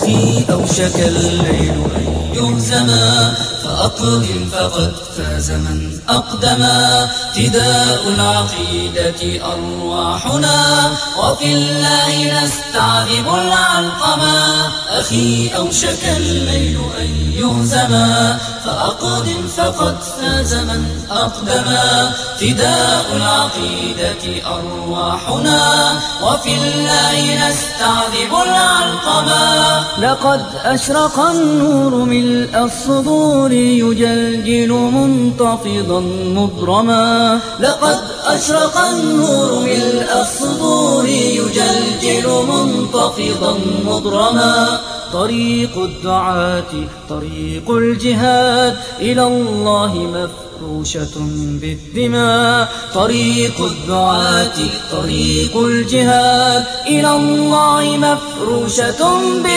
أخي أوشك الليل أن يهزما فأقدم فقد فاز من أقدما فداء العقيدة أرواحنا وفي الله نستعذب العلقما أخي أوشك الليل أن يهزما فأقدم فقد فاز من أقدما فداء العقيدة أرواحنا وفي الله نستعذب العلقما لقد أشرق النور ملء الصدور يجلجل منتفضا مضرما لقد أشرق النور ملء الصدور يجلجل منتفضا مضرما طريق الدعاة طريق الجهاد إلى الله مفروشة بالدماء طريق الدعاة طريق الجهاد إلى الله مفروشة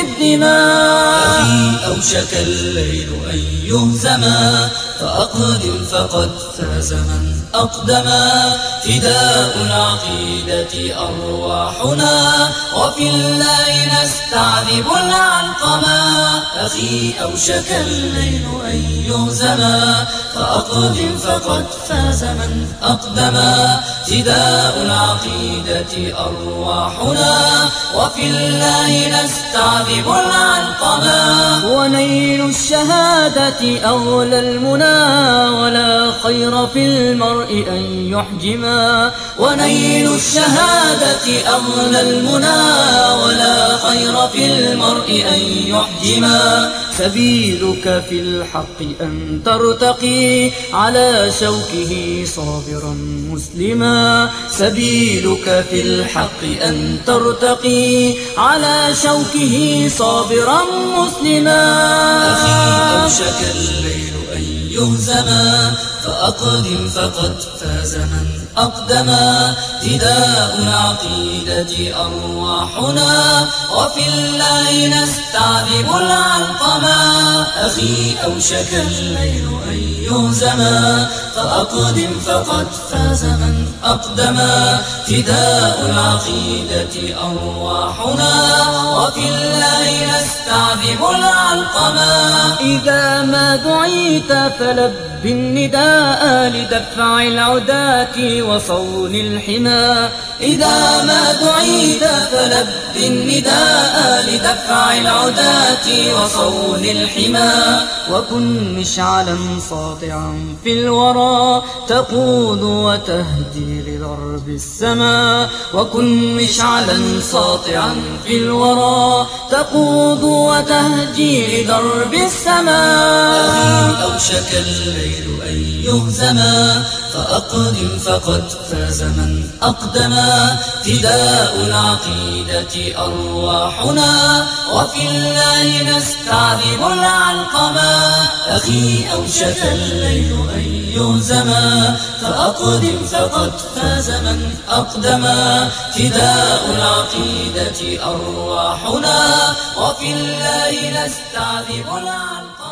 بالدماء أخي أوشك الليل أن يهزما فأقدم فقد فاز من أقدما فداء العقيدة أرواحنا وفي الله نستعذب العلقما أخي أوشك الليل أن يهزما فأقدم فقد فاز من أقدما فداء العقيدة أرواحنا وفي الله نستعذب العلقما ونيل الشهادة أغلى المنى ولا خير في المرء أن يحجما ونيل الشهادة أغلى المنى ولا خير في المرء أن يحجما سبيلك في الحق أن ترتقي على شوكه صابرا مسلما سبيلك في الحق أن ترتقي على شوكه صابرا مسلما أخي أوشك الليل أن يهزما فأقدم فقد فاز من أقدما فداء العقيدة أرواحنا وفي الله نستعذب العلقما أخي أوشك الليل أن يهزما فأقدم فقد فاز من أقدما فداء العقيدة أرواحنا وفي الله نستعذب العلقما إذا ما دعيت فلب النداء لدفع العداة وصون الحمى إذا ما دعيت فلب النداء لدفع العداة وصون الحمى وكن مشعلا ساطعا في الورى تقود وتهدي لضرب السماء وكن مشعلا ساطعا في الورى تقود وتهدي لدرب السماء أخي أوشك الليل أن يهزما فأقدم فقد فاز من أقدما فداء العقيدة أرواحنا وفي الله نستعذب العلقما أخي أوشك الليل أن يهزما فأقدم فقد فاز من أقدما فداء العقيدة أرواحنا وفي الله نستعذب العلقما